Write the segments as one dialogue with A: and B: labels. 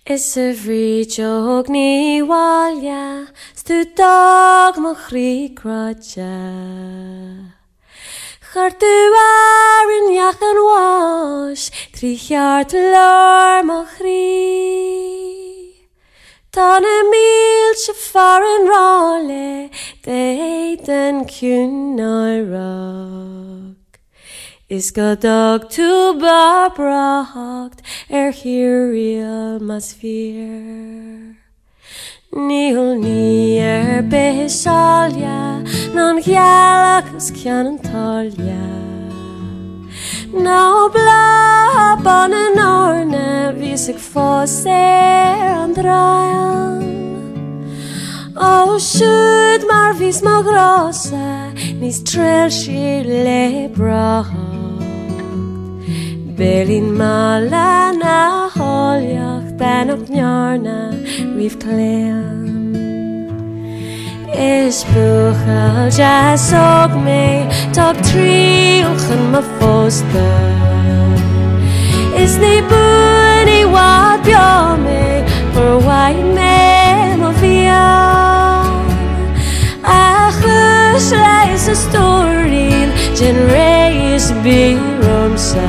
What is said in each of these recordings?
A: Is a bhrí jog ní bhaile stúdag mo chrí cráide. Chartú an iach an bháis trí cheart lár mo chrí. Tá na míl se far an rále dé den cún náirach. Is go dag tú bar bracht hiúil mas fír. Níl ní besália non ghealachas cean an tália. Ná bla ban an orna vís ag fós an dráan. Ó siúd mar vís má grása nís trel sí le bracht. Belín mála na háliach ben op nearna riomh cléan. Is buchail jazz og mé tag tríochan ma fósta. Is ní buní wad bia mé for waid mé ma bhían. Achas leis a stórin gin réis bíromsa.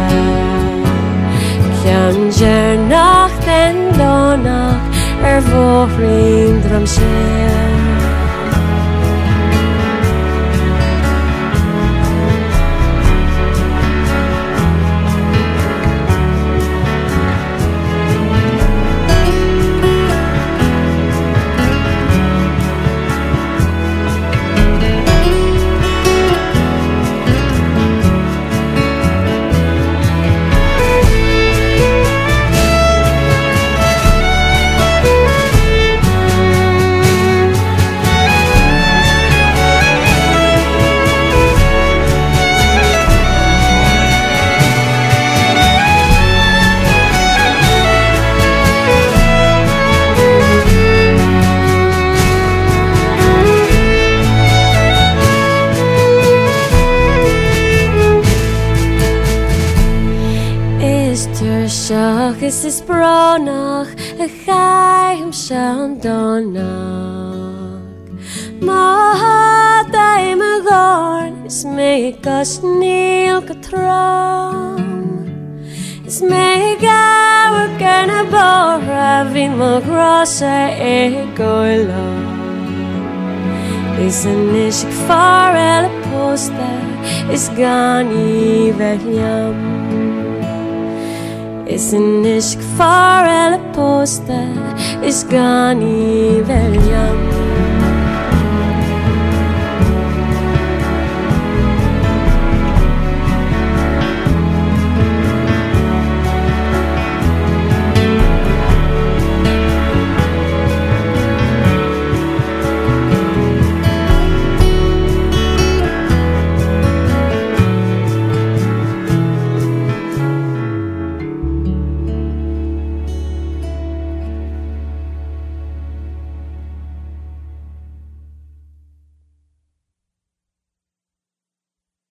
A: Cean dearnach den dónach bhóthrainn drom sé. Agus is bránach a chaim se an dónach. Má daim a gárn is mé gas níl go trám. Is mé gabhar gana bóra bhín má grása goile. Is an isig far eile pósta is ganí bheithiam. Is an isig far eile pósta is ganí bheithiam.